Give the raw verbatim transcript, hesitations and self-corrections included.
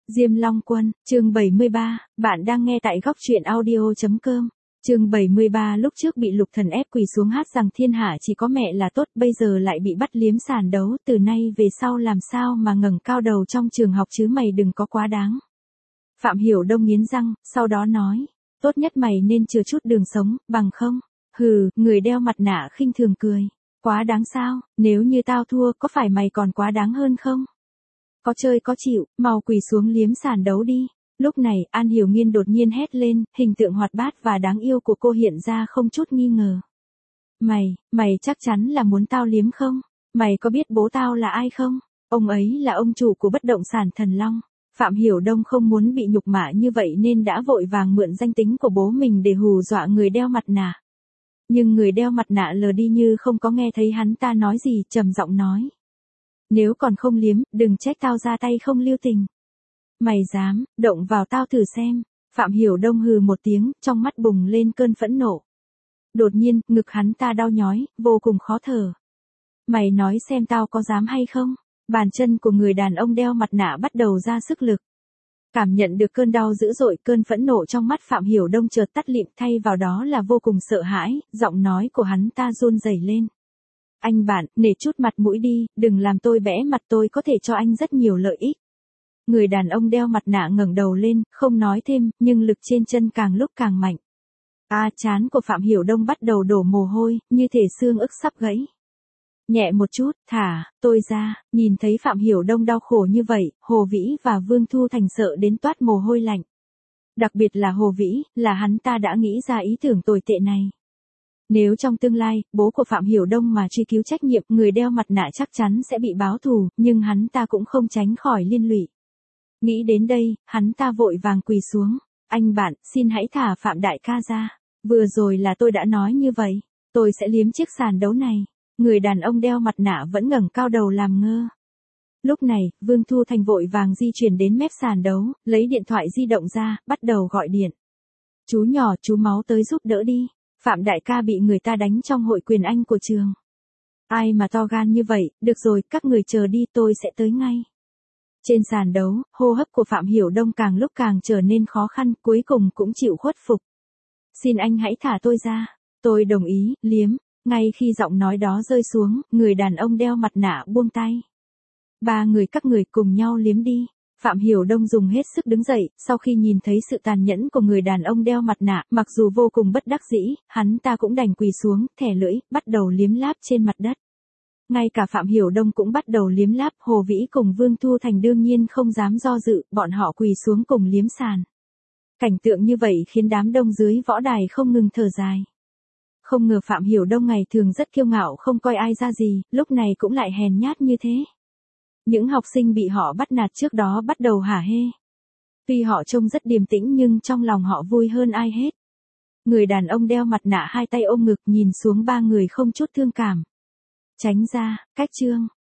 Diêm Long Quân, chương bảy mươi ba, bạn đang nghe tại góc truyện audio chấm com. Chương bảy mươi ba lúc trước bị Lục Thần ép quỳ xuống hát rằng thiên hạ chỉ có mẹ là tốt, bây giờ lại bị bắt liếm sàn đấu, từ nay về sau làm sao mà ngẩng cao đầu trong trường học chứ, mày đừng có quá đáng. Phạm Hiểu Đông nghiến răng, sau đó nói, tốt nhất mày nên chừa chút đường sống, bằng không. Hừ, người đeo mặt nạ khinh thường cười. Quá đáng sao, nếu như tao thua có phải mày còn quá đáng hơn không? Có chơi có chịu, mau quỳ xuống liếm sàn đấu đi. Lúc này, An Hiểu Nghiên đột nhiên hét lên, hình tượng hoạt bát và đáng yêu của cô hiện ra không chút nghi ngờ. Mày, mày chắc chắn là muốn tao liếm không? Mày có biết bố tao là ai không? Ông ấy là ông chủ của bất động sản Thần Long. Phạm Hiểu Đông không muốn bị nhục mạ như vậy nên đã vội vàng mượn danh tính của bố mình để hù dọa người đeo mặt nạ. Nhưng người đeo mặt nạ lờ đi như không có nghe thấy hắn ta nói gì, trầm giọng nói. Nếu còn không liếm, đừng trách tao ra tay không lưu tình. Mày dám, động vào tao thử xem. Phạm Hiểu Đông hừ một tiếng, trong mắt bùng lên cơn phẫn nộ. Đột nhiên, ngực hắn ta đau nhói, vô cùng khó thở. Mày nói xem tao có dám hay không? Bàn chân của người đàn ông đeo mặt nạ bắt đầu ra sức lực. Cảm nhận được cơn đau dữ dội, cơn phẫn nộ trong mắt Phạm Hiểu Đông chợt tắt lịm, thay vào đó là vô cùng sợ hãi, giọng nói của hắn ta run rẩy lên. Anh bạn, nể chút mặt mũi đi, đừng làm tôi bẽ mặt, tôi có thể cho anh rất nhiều lợi ích. Người đàn ông đeo mặt nạ ngẩng đầu lên, không nói thêm, nhưng lực trên chân càng lúc càng mạnh. A à, trán của Phạm Hiểu Đông bắt đầu đổ mồ hôi, như thể xương ức sắp gãy. Nhẹ một chút, thả, tôi ra. Nhìn thấy Phạm Hiểu Đông đau khổ như vậy, Hồ Vĩ và Vương Thu Thành sợ đến toát mồ hôi lạnh. Đặc biệt là Hồ Vĩ, là hắn ta đã nghĩ ra ý tưởng tồi tệ này. Nếu trong tương lai, bố của Phạm Hiểu Đông mà truy cứu trách nhiệm, người đeo mặt nạ chắc chắn sẽ bị báo thù, nhưng hắn ta cũng không tránh khỏi liên lụy. Nghĩ đến đây, hắn ta vội vàng quỳ xuống. Anh bạn, xin hãy thả Phạm đại ca ra. Vừa rồi là tôi đã nói như vậy. Tôi sẽ liếm chiếc sàn đấu này. Người đàn ông đeo mặt nạ vẫn ngẩng cao đầu làm ngơ. Lúc này, Vương Thu Thành vội vàng di chuyển đến mép sàn đấu, lấy điện thoại di động ra, bắt đầu gọi điện. Chú nhỏ, chú Máu tới giúp đỡ đi. Phạm đại ca bị người ta đánh trong hội quyền Anh của trường. Ai mà to gan như vậy, được rồi, các người chờ đi, tôi sẽ tới ngay. Trên sàn đấu, hô hấp của Phạm Hiểu Đông càng lúc càng trở nên khó khăn, cuối cùng cũng chịu khuất phục. Xin anh hãy thả tôi ra. Tôi đồng ý, liếm. Ngay khi giọng nói đó rơi xuống, người đàn ông đeo mặt nạ buông tay. Ba người các người cùng nhau liếm đi. Phạm Hiểu Đông dùng hết sức đứng dậy, sau khi nhìn thấy sự tàn nhẫn của người đàn ông đeo mặt nạ, mặc dù vô cùng bất đắc dĩ, hắn ta cũng đành quỳ xuống, thẻ lưỡi, bắt đầu liếm láp trên mặt đất. Ngay cả Phạm Hiểu Đông cũng bắt đầu liếm láp, Hồ Vĩ cùng Vương Thu Thành đương nhiên không dám do dự, bọn họ quỳ xuống cùng liếm sàn. Cảnh tượng như vậy khiến đám đông dưới võ đài không ngừng thở dài. Không ngờ Phạm Hiểu Đông ngày thường rất kiêu ngạo không coi ai ra gì, lúc này cũng lại hèn nhát như thế. Những học sinh bị họ bắt nạt trước đó bắt đầu hả hê. Tuy họ trông rất điềm tĩnh nhưng trong lòng họ vui hơn ai hết. Người đàn ông đeo mặt nạ hai tay ôm ngực nhìn xuống ba người không chút thương cảm. Tránh ra, cách chương.